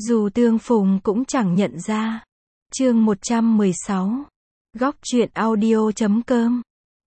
Dù tương phùng cũng chẳng nhận ra. Chương 116. Góc truyện audio.com.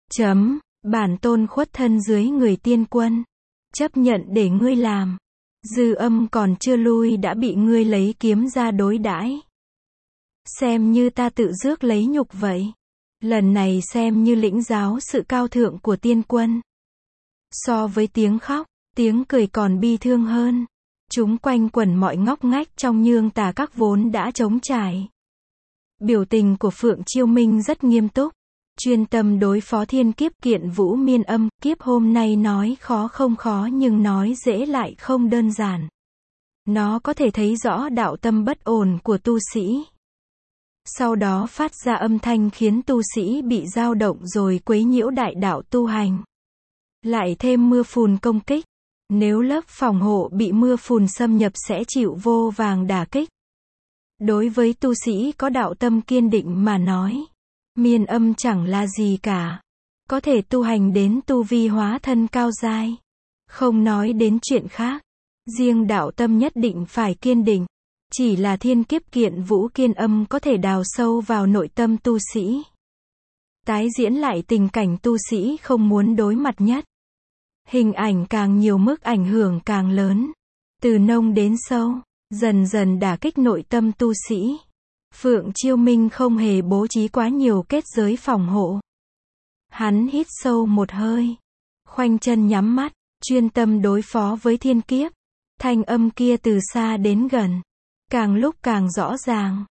Bản tôn khuất thân dưới người tiên quân. Chấp nhận để ngươi làm. Dư âm còn chưa lui đã bị ngươi lấy kiếm ra đối đãi. Xem như ta tự rước lấy nhục vậy. Lần này xem như lĩnh giáo sự cao thượng của tiên quân. So với tiếng khóc, tiếng cười còn bi thương hơn. Chúng quanh quẩn mọi ngóc ngách trong Nhương Tà Các vốn đã trống trải. Biểu tình của Phượng Chiêu Minh rất nghiêm túc, chuyên tâm đối phó thiên kiếp Kiện Vũ Miên Âm. Kiếp hôm nay nói khó không khó nhưng nói dễ lại không đơn giản. Nó có thể thấy rõ đạo tâm bất ổn của tu sĩ. Sau đó phát ra âm thanh khiến tu sĩ bị dao động rồi quấy nhiễu đại đạo tu hành. Lại thêm mưa phùn công kích. Nếu lớp phòng hộ bị mưa phùn xâm nhập sẽ chịu vô vàng đả kích. Đối với tu sĩ có đạo tâm kiên định mà nói, miên âm chẳng là gì cả. Có thể tu hành đến tu vi hóa thân cao giai. Không nói đến chuyện khác. Riêng đạo tâm nhất định phải kiên định. Chỉ là thiên kiếp Kiện Vũ Kiên Âm có thể đào sâu vào nội tâm tu sĩ. Tái diễn lại tình cảnh tu sĩ không muốn đối mặt nhất. Hình ảnh càng nhiều mức ảnh hưởng càng lớn. Từ nông đến sâu, dần dần đả kích nội tâm tu sĩ. Phượng Chiêu Minh không hề bố trí quá nhiều kết giới phòng hộ. Hắn hít sâu một hơi. Khoanh chân nhắm mắt, chuyên tâm đối phó với thiên kiếp. Thanh âm kia từ xa đến gần. Càng lúc càng rõ ràng.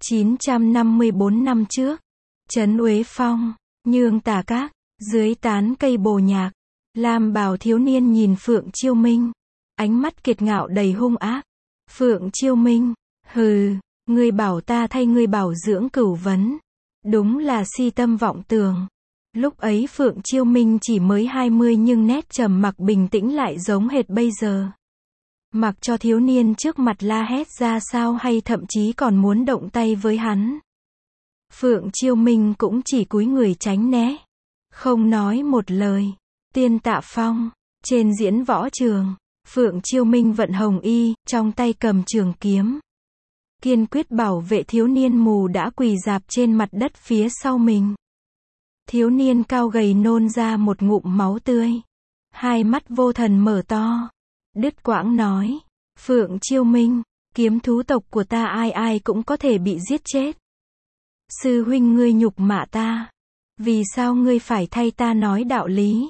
954 năm trước. Trấn Uế Phong, Nhương Tà Các, dưới tán cây bồ nhạc. Lam bào thiếu niên nhìn Phượng Chiêu Minh. Ánh mắt kiệt ngạo đầy hung ác. Phượng Chiêu Minh, hừ, ngươi bảo ta thay ngươi bảo dưỡng cửu vấn. Đúng là si tâm vọng tưởng. Lúc ấy Phượng Chiêu Minh chỉ mới 20 nhưng nét trầm mặc bình tĩnh lại giống hệt bây giờ. Mặc cho thiếu niên trước mặt la hét ra sao hay thậm chí còn muốn động tay với hắn. Phượng Chiêu Minh cũng chỉ cúi người tránh né. Không nói một lời. Tiên Tạ Phong, trên diễn võ trường, Phượng Chiêu Minh vận hồng y, trong tay cầm trường kiếm. Kiên quyết bảo vệ thiếu niên mù đã quỳ rạp trên mặt đất phía sau mình. Thiếu niên cao gầy nôn ra một ngụm máu tươi. Hai mắt vô thần mở to. Đứt quãng nói, Phượng Chiêu Minh, kiếm thú tộc của ta ai ai cũng có thể bị giết chết. Sư huynh ngươi nhục mạ ta. Vì sao ngươi phải thay ta nói đạo lý?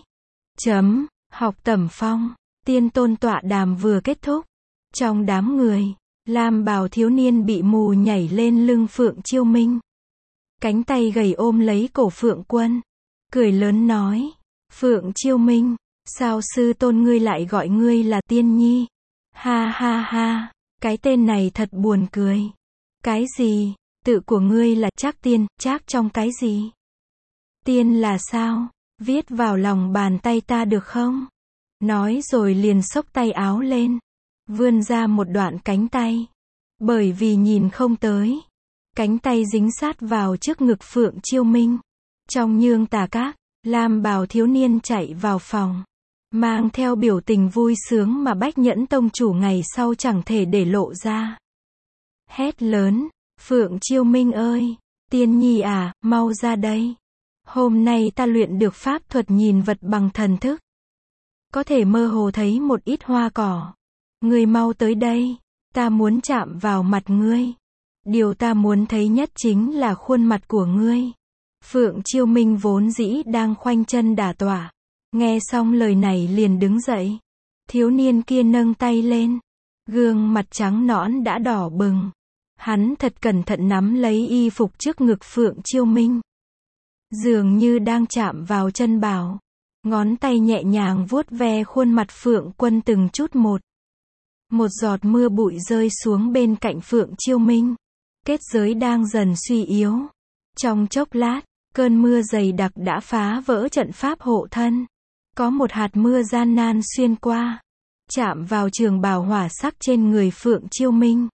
Học Tẩm Phong, tiên tôn tọa đàm vừa kết thúc. Trong đám người, lam bào thiếu niên bị mù nhảy lên lưng Phượng Chiêu Minh. Cánh tay gầy ôm lấy cổ Phượng Quân. Cười lớn nói, Phượng Chiêu Minh, sao sư tôn ngươi lại gọi ngươi là tiên nhi? Ha ha ha, cái tên này thật buồn cười. Cái gì? Tự của ngươi là Trác Tiên, Trác trong cái gì? Tiên là sao? Viết vào lòng bàn tay ta được không? Nói rồi liền xốc tay áo lên. Vươn ra một đoạn cánh tay. Bởi vì nhìn không tới. Cánh tay dính sát vào trước ngực Phượng Chiêu Minh. Trong Nhương Tà Các, lam bào thiếu niên chạy vào phòng. Mang theo biểu tình vui sướng mà Bách Nhẫn Tông chủ ngày sau chẳng thể để lộ ra. Hét lớn, Phượng Chiêu Minh ơi! Tiên nhi à, mau ra đây! Hôm nay ta luyện được pháp thuật nhìn vật bằng thần thức. Có thể mơ hồ thấy một ít hoa cỏ. Ngươi mau tới đây. Ta muốn chạm vào mặt ngươi. Điều ta muốn thấy nhất chính là khuôn mặt của ngươi. Phượng Chiêu Minh vốn dĩ đang khoanh chân đả tọa. Nghe xong lời này liền đứng dậy. Thiếu niên kia nâng tay lên. Gương mặt trắng nõn đã đỏ bừng. Hắn thật cẩn thận nắm lấy y phục trước ngực Phượng Chiêu Minh. Dường như đang chạm vào chân bảo. Ngón tay nhẹ nhàng vuốt ve khuôn mặt Phượng Quân từng chút một. Một giọt mưa bụi rơi xuống bên cạnh Phượng Chiêu Minh. Kết giới đang dần suy yếu. Trong chốc lát, cơn mưa dày đặc đã phá vỡ trận pháp hộ thân. Có một hạt mưa gian nan xuyên qua. Chạm vào trường bào hỏa sắc trên người Phượng Chiêu Minh.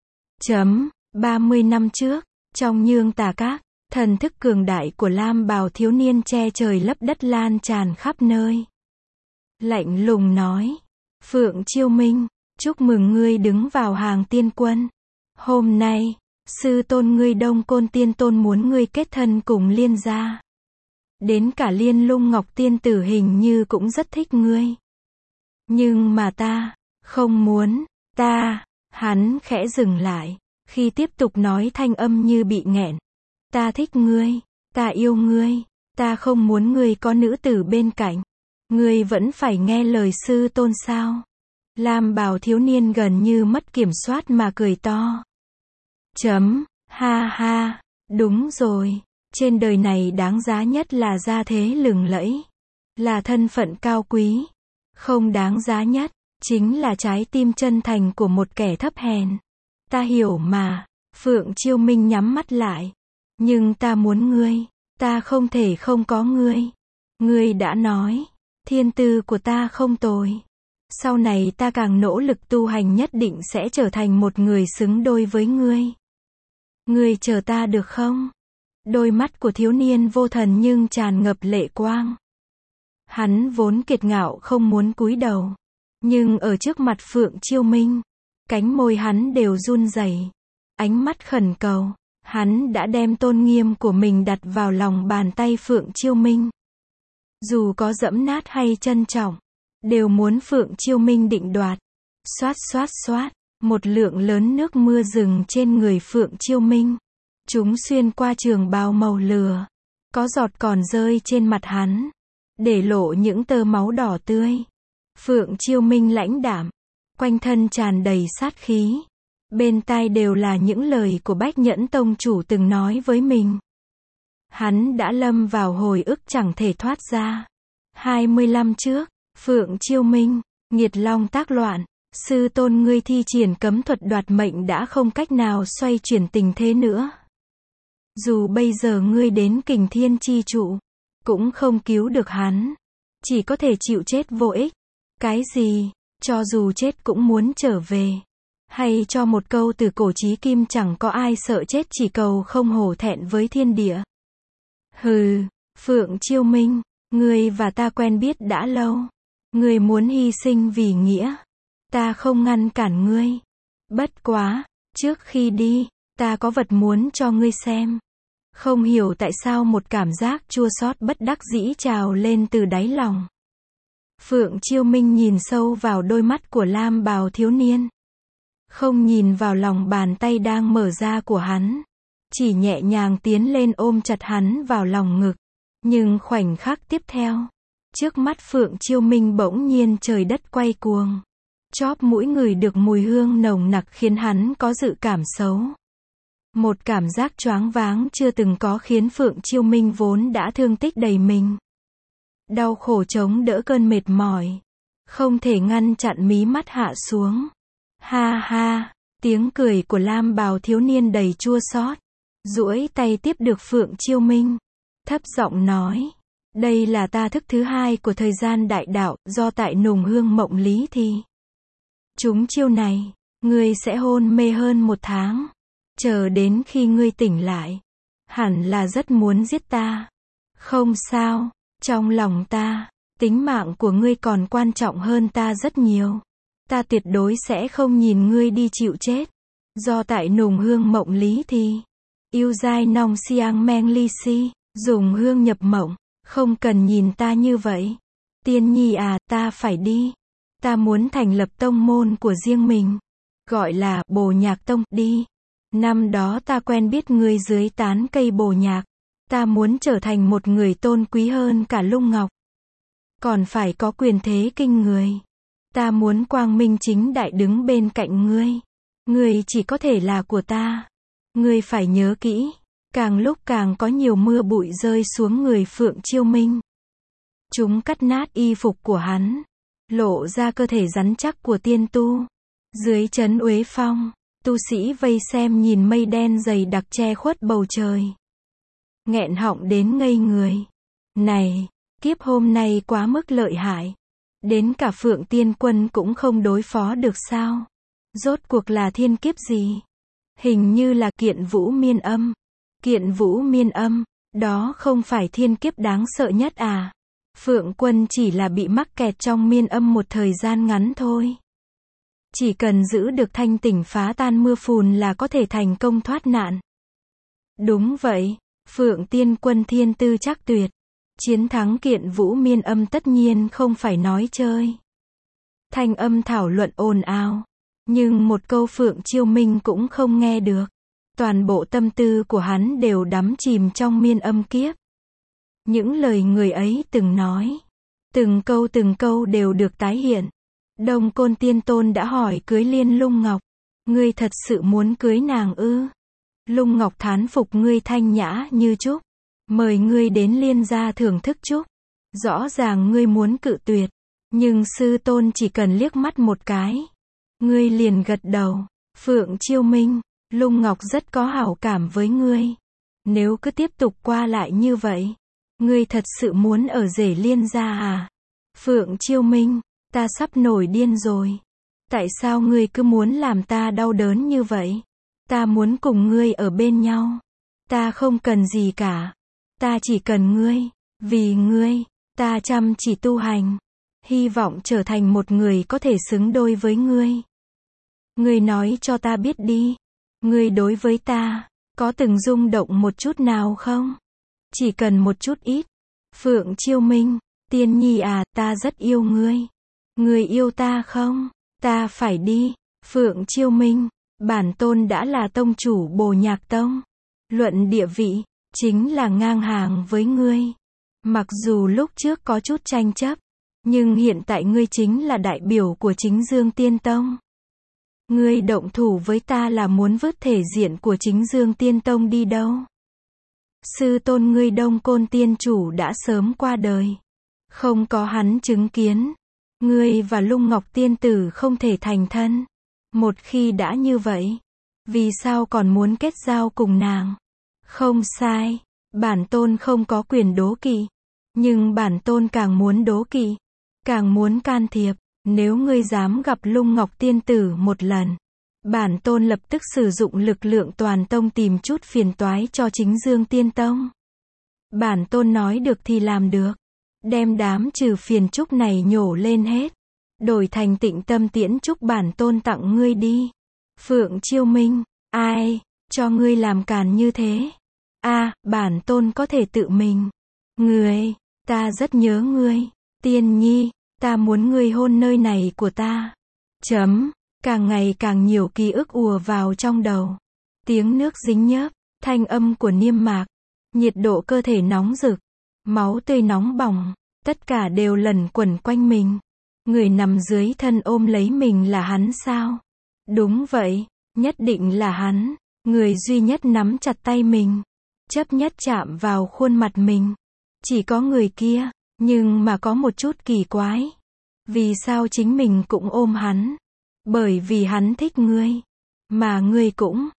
30 năm trước, trong Nhương Tà Các. Thần thức cường đại của lam bào thiếu niên che trời lấp đất lan tràn khắp nơi. Lạnh lùng nói, Phượng Chiêu Minh, chúc mừng ngươi đứng vào hàng tiên quân. Hôm nay, sư tôn ngươi Đông Côn Tiên Tôn muốn ngươi kết thân cùng Liên gia. Đến cả Liên Lung Ngọc Tiên Tử hình như cũng rất thích ngươi. Nhưng mà ta, không muốn, hắn khẽ dừng lại, khi tiếp tục nói thanh âm như bị nghẹn. Ta thích ngươi, ta yêu ngươi, ta không muốn ngươi có nữ tử bên cạnh. Ngươi vẫn phải nghe lời sư tôn sao? Lam bào thiếu niên gần như mất kiểm soát mà cười to. Ha ha, đúng rồi, trên đời này đáng giá nhất là gia thế lừng lẫy, là thân phận cao quý. Không đáng giá nhất, chính là trái tim chân thành của một kẻ thấp hèn. Ta hiểu mà, Phượng Chiêu Minh nhắm mắt lại. Nhưng ta muốn ngươi, ta không thể không có ngươi. Ngươi đã nói, thiên tư của ta không tồi. Sau này ta càng nỗ lực tu hành nhất định sẽ trở thành một người xứng đôi với ngươi. Ngươi chờ ta được không? Đôi mắt của thiếu niên vô thần nhưng tràn ngập lệ quang. Hắn vốn kiệt ngạo không muốn cúi đầu. Nhưng ở trước mặt Phượng Chiêu Minh, cánh môi hắn đều run rẩy. Ánh mắt khẩn cầu. Hắn đã đem tôn nghiêm của mình đặt vào lòng bàn tay Phượng Chiêu Minh. Dù có dẫm nát hay trân trọng, đều muốn Phượng Chiêu Minh định đoạt. Xoát xoát xoát, một lượng lớn nước mưa rừng trên người Phượng Chiêu Minh. Chúng xuyên qua trường bào màu lửa. Có giọt còn rơi trên mặt hắn, để lộ những tơ máu đỏ tươi. Phượng Chiêu Minh lãnh đạm, quanh thân tràn đầy sát khí. Bên tai đều là những lời của Bách Nhẫn Tông chủ từng nói với mình. Hắn đã lâm vào hồi ức chẳng thể thoát ra. 20 năm trước, Phượng Chiêu Minh, nghiệt long tác loạn, sư tôn ngươi thi triển cấm thuật đoạt mệnh đã không cách nào xoay chuyển tình thế nữa. Dù bây giờ ngươi đến Kình Thiên Chi Trụ, cũng không cứu được hắn. Chỉ có thể chịu chết vô ích. Cái gì, cho dù chết cũng muốn trở về. Hay cho một câu từ cổ chí kim chẳng có ai sợ chết chỉ cầu không hổ thẹn với thiên địa. Hừ, Phượng Chiêu Minh, ngươi và ta quen biết đã lâu. Ngươi muốn hy sinh vì nghĩa. Ta không ngăn cản ngươi. Bất quá, trước khi đi, ta có vật muốn cho ngươi xem. Không hiểu tại sao một cảm giác chua xót bất đắc dĩ trào lên từ đáy lòng. Phượng Chiêu Minh nhìn sâu vào đôi mắt của Lam bào thiếu niên. Không nhìn vào lòng bàn tay đang mở ra của hắn. Chỉ nhẹ nhàng tiến lên ôm chặt hắn vào lòng ngực. Nhưng khoảnh khắc tiếp theo, trước mắt Phượng Chiêu Minh bỗng nhiên trời đất quay cuồng. Chóp mũi ngửi được mùi hương nồng nặc khiến hắn có dự cảm xấu. Một cảm giác choáng váng chưa từng có khiến Phượng Chiêu Minh vốn đã thương tích đầy mình. Đau khổ chống đỡ cơn mệt mỏi. Không thể ngăn chặn mí mắt hạ xuống. Ha ha, tiếng cười của Lam bào thiếu niên đầy chua xót. Duỗi tay tiếp được Phượng Chiêu Minh. Thấp giọng nói. Đây là ta thức thứ hai của thời gian đại đạo, do tại nùng hương mộng lý thi. Chúng chiêu này, ngươi sẽ hôn mê hơn 1 tháng. Chờ đến khi ngươi tỉnh lại. Hẳn là rất muốn giết ta. Không sao, trong lòng ta, tính mạng của ngươi còn quan trọng hơn ta rất nhiều. Ta tuyệt đối sẽ không nhìn ngươi đi chịu chết. Do tại nùng hương mộng lý thi. Yêu dai nong siang meng ly si. Dùng hương nhập mộng. Không cần nhìn ta như vậy. Tiên nhi à, ta phải đi. Ta muốn thành lập tông môn của riêng mình. Gọi là Bồ Nhạc Tông, đi. Năm đó ta quen biết ngươi dưới tán cây bồ nhạc. Ta muốn trở thành một người tôn quý hơn cả Lung Ngọc. Còn phải có quyền thế kinh người. Ta muốn quang minh chính đại đứng bên cạnh ngươi. Ngươi chỉ có thể là của ta. Ngươi phải nhớ kỹ. Càng lúc càng có nhiều mưa bụi rơi xuống người Phượng Chiêu Minh. Chúng cắt nát y phục của hắn. Lộ ra cơ thể rắn chắc của tiên tu. Dưới trấn Uế Phong, tu sĩ vây xem nhìn mây đen dày đặc che khuất bầu trời. Nghẹn họng đến ngây người. Này, kiếp hôm nay quá mức lợi hại. Đến cả Phượng Tiên Quân cũng không đối phó được sao? Rốt cuộc là thiên kiếp gì? Hình như là Kiện Vũ Miên Âm. Kiện Vũ Miên Âm, đó không phải thiên kiếp đáng sợ nhất à? Phượng Quân chỉ là bị mắc kẹt trong miên âm một thời gian ngắn thôi. Chỉ cần giữ được thanh tỉnh phá tan mưa phùn là có thể thành công thoát nạn. Đúng vậy, Phượng Tiên Quân thiên tư chắc tuyệt. Chiến thắng Kiện Vũ Miên Âm tất nhiên không phải nói chơi. Thanh âm thảo luận ồn ào. Nhưng một câu Phượng Chiêu Minh cũng không nghe được. Toàn bộ tâm tư của hắn đều đắm chìm trong miên âm kiếp. Những lời người ấy từng nói. Từng câu đều được tái hiện. Đông Côn Tiên Tôn đã hỏi cưới Liên Lung Ngọc. Ngươi thật sự muốn cưới nàng ư? Lung Ngọc thán phục ngươi thanh nhã như trúc. Mời ngươi đến Liên gia thưởng thức trúc. Rõ ràng ngươi muốn cự tuyệt. Nhưng sư tôn chỉ cần liếc mắt một cái. Ngươi liền gật đầu. Phượng Chiêu Minh, Lung Ngọc rất có hảo cảm với ngươi. Nếu cứ tiếp tục qua lại như vậy. Ngươi thật sự muốn ở rể Liên gia à? Phượng Chiêu Minh, ta sắp nổi điên rồi. Tại sao ngươi cứ muốn làm ta đau đớn như vậy? Ta muốn cùng ngươi ở bên nhau. Ta không cần gì cả. Ta chỉ cần ngươi. Vì ngươi, ta chăm chỉ tu hành. Hy vọng trở thành một người có thể xứng đôi với ngươi. Ngươi nói cho ta biết đi. Ngươi đối với ta, có từng rung động một chút nào không? Chỉ cần một chút ít. Phượng Chiêu Minh, Tiên Nhi à, ta rất yêu ngươi. Ngươi yêu ta không? Ta phải đi. Phượng Chiêu Minh, bản tôn đã là tông chủ Bồ Nhạc Tông. Luận địa vị, chính là ngang hàng với ngươi. Mặc dù lúc trước có chút tranh chấp, nhưng hiện tại ngươi chính là đại biểu của Chính Dương Tiên Tông. Ngươi động thủ với ta là muốn vứt thể diện của Chính Dương Tiên Tông đi đâu? Sư tôn ngươi Đông Côn Tiên Chủ đã sớm qua đời. Không có hắn chứng kiến. Ngươi và Lung Ngọc Tiên Tử không thể thành thân. Một khi đã như vậy, vì sao còn muốn kết giao cùng nàng? Không sai, bản tôn không có quyền đố kỵ. Nhưng bản tôn càng muốn đố kỵ, càng muốn can thiệp. Nếu ngươi dám gặp Lung Ngọc Tiên Tử một lần, bản tôn lập tức sử dụng lực lượng toàn tông tìm chút phiền toái cho Chính Dương Tiên Tông. Bản tôn nói được thì làm được. Đem đám trừ phiền trúc này nhổ lên hết. Đổi thành Tịnh Tâm Tiễn trúc bản tôn tặng ngươi đi. Phượng Chiêu Minh, ai cho ngươi làm càn như thế? Bản tôn có thể tự mình. Ngươi, ta rất nhớ ngươi. Tiên Nhi, ta muốn ngươi hôn nơi này của ta. Càng ngày càng nhiều ký ức ùa vào trong đầu. Tiếng nước dính nhớp, thanh âm của niêm mạc, nhiệt độ cơ thể nóng rực, máu tươi nóng bỏng, tất cả đều lẩn quẩn quanh mình. Người nằm dưới thân ôm lấy mình là hắn sao? Đúng vậy, nhất định là hắn. Người duy nhất nắm chặt tay mình, chấp nhất chạm vào khuôn mặt mình. Chỉ có người kia, nhưng mà có một chút kỳ quái. Vì sao chính mình cũng ôm hắn? Bởi vì hắn thích ngươi. Mà ngươi cũng,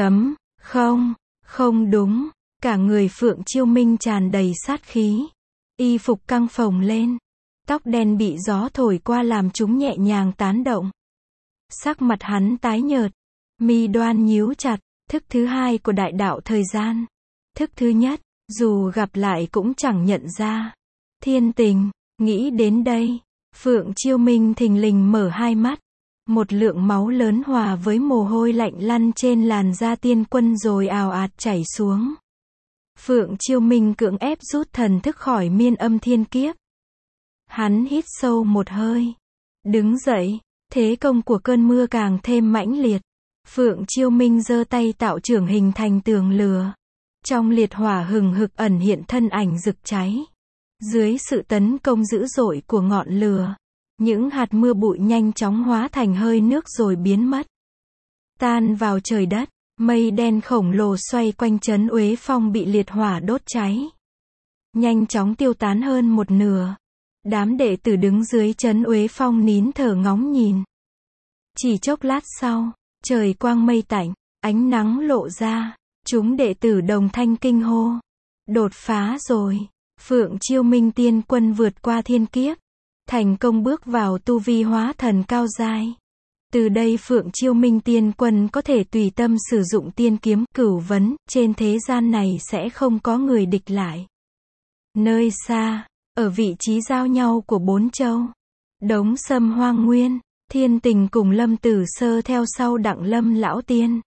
không đúng. Cả người Phượng Chiêu Minh tràn đầy sát khí. Y phục căng phồng lên. Tóc đen bị gió thổi qua làm chúng nhẹ nhàng tán động. Sắc mặt hắn tái nhợt. Mi đoan nhíu chặt. Thức thứ hai của đại đạo thời gian. Thức thứ nhất, dù gặp lại cũng chẳng nhận ra. Thiên tình, nghĩ đến đây. Phượng Chiêu Minh thình lình mở hai mắt. Một lượng máu lớn hòa với mồ hôi lạnh lăn trên làn da tiên quân rồi ào ạt chảy xuống. Phượng Chiêu Minh cưỡng ép rút thần thức khỏi miên âm thiên kiếp. Hắn hít sâu một hơi. Đứng dậy, thế công của cơn mưa càng thêm mãnh liệt. Phượng Chiêu Minh giơ tay tạo trưởng hình thành tường lửa. Trong liệt hỏa hừng hực ẩn hiện thân ảnh rực cháy. Dưới sự tấn công dữ dội của ngọn lửa, những hạt mưa bụi nhanh chóng hóa thành hơi nước rồi biến mất. Tan vào trời đất, mây đen khổng lồ xoay quanh trấn Uế Phong bị liệt hỏa đốt cháy. Nhanh chóng tiêu tán hơn một nửa. Đám đệ tử đứng dưới trấn Uế Phong nín thở ngóng nhìn. Chỉ chốc lát sau, trời quang mây tạnh, ánh nắng lộ ra. Chúng đệ tử đồng thanh kinh hô. Đột phá rồi. Phượng Chiêu Minh tiên quân vượt qua thiên kiếp. Thành công bước vào tu vi hóa thần cao giai. Từ đây Phượng Chiêu Minh tiên quân có thể tùy tâm sử dụng tiên kiếm cửu vấn. Trên thế gian này sẽ không có người địch lại. Nơi xa, ở vị trí giao nhau của bốn châu, Đống Sâm Hoang Nguyên, Thiên Tình cùng Lâm Tử Sơ theo sau Đặng Lâm lão tiên.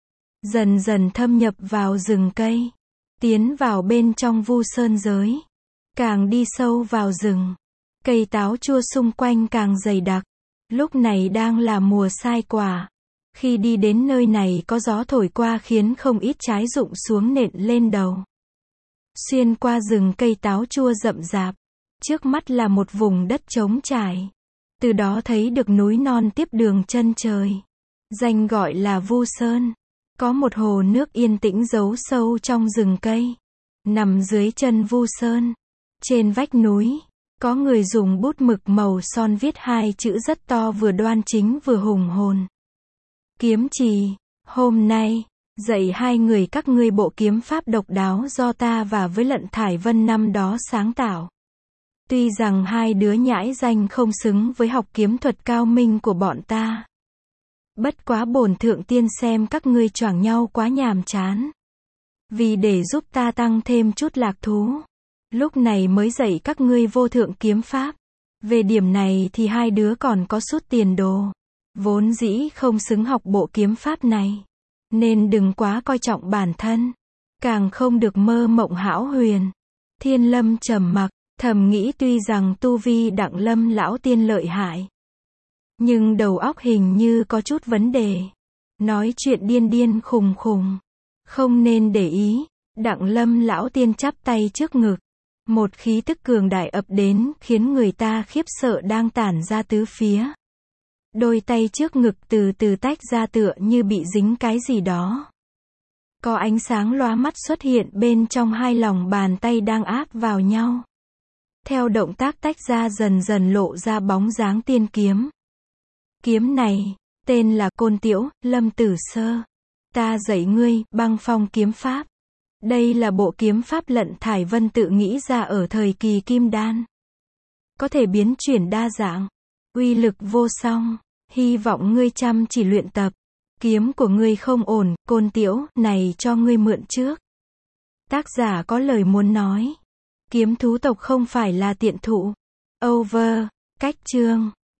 Dần dần thâm nhập vào rừng cây. Tiến vào bên trong Vu Sơn giới. Càng đi sâu vào rừng. Cây táo chua xung quanh càng dày đặc. Lúc này đang là mùa sai quả. Khi đi đến nơi này có gió thổi qua khiến không ít trái rụng xuống nện lên đầu. Xuyên qua rừng cây táo chua rậm rạp. Trước mắt là một vùng đất trống trải. Từ đó thấy được núi non tiếp đường chân trời. Danh gọi là Vu Sơn. Có một hồ nước yên tĩnh giấu sâu trong rừng cây. Nằm dưới chân Vu Sơn. Trên vách núi, có người dùng bút mực màu son viết hai chữ rất to vừa đoan chính vừa hùng hồn. Kiếm trì, hôm nay, dạy hai người các ngươi bộ kiếm pháp độc đáo do ta và với Lận Thải Vân năm đó sáng tạo. Tuy rằng hai đứa nhãi danh không xứng với học kiếm thuật cao minh của bọn ta. Bất quá bổn thượng tiên xem các ngươi choảng nhau quá nhàm chán. Vì để giúp ta tăng thêm chút lạc thú. Lúc này mới dạy các ngươi vô thượng kiếm pháp. Về điểm này thì hai đứa còn có chút tiền đồ. Vốn dĩ không xứng học bộ kiếm pháp này. Nên đừng quá coi trọng bản thân. Càng không được mơ mộng hão huyền. Thiên Lâm trầm mặc, thầm nghĩ tuy rằng tu vi Đặng Lâm lão tiên lợi hại. Nhưng đầu óc hình như có chút vấn đề. Nói chuyện điên điên khùng khùng. Không nên để ý. Đặng Lâm lão tiên chắp tay trước ngực. Một khí tức cường đại ập đến khiến người ta khiếp sợ đang tản ra tứ phía. Đôi tay trước ngực từ từ tách ra tựa như bị dính cái gì đó. Có ánh sáng lóa mắt xuất hiện bên trong hai lòng bàn tay đang áp vào nhau. Theo động tác tách ra dần dần lộ ra bóng dáng tiên kiếm. Kiếm này, tên là Côn Tiễu, Lâm Tử Sơ. Ta dạy ngươi, băng phong kiếm pháp. Đây là bộ kiếm pháp Lận Thải Vân tự nghĩ ra ở thời kỳ Kim Đan. Có thể biến chuyển đa dạng. Uy lực vô song. Hy vọng ngươi chăm chỉ luyện tập. Kiếm của ngươi không ổn, Côn Tiễu, này cho ngươi mượn trước. Tác giả có lời muốn nói. Kiếm thú tộc không phải là tiện thụ. Over. Cách chương.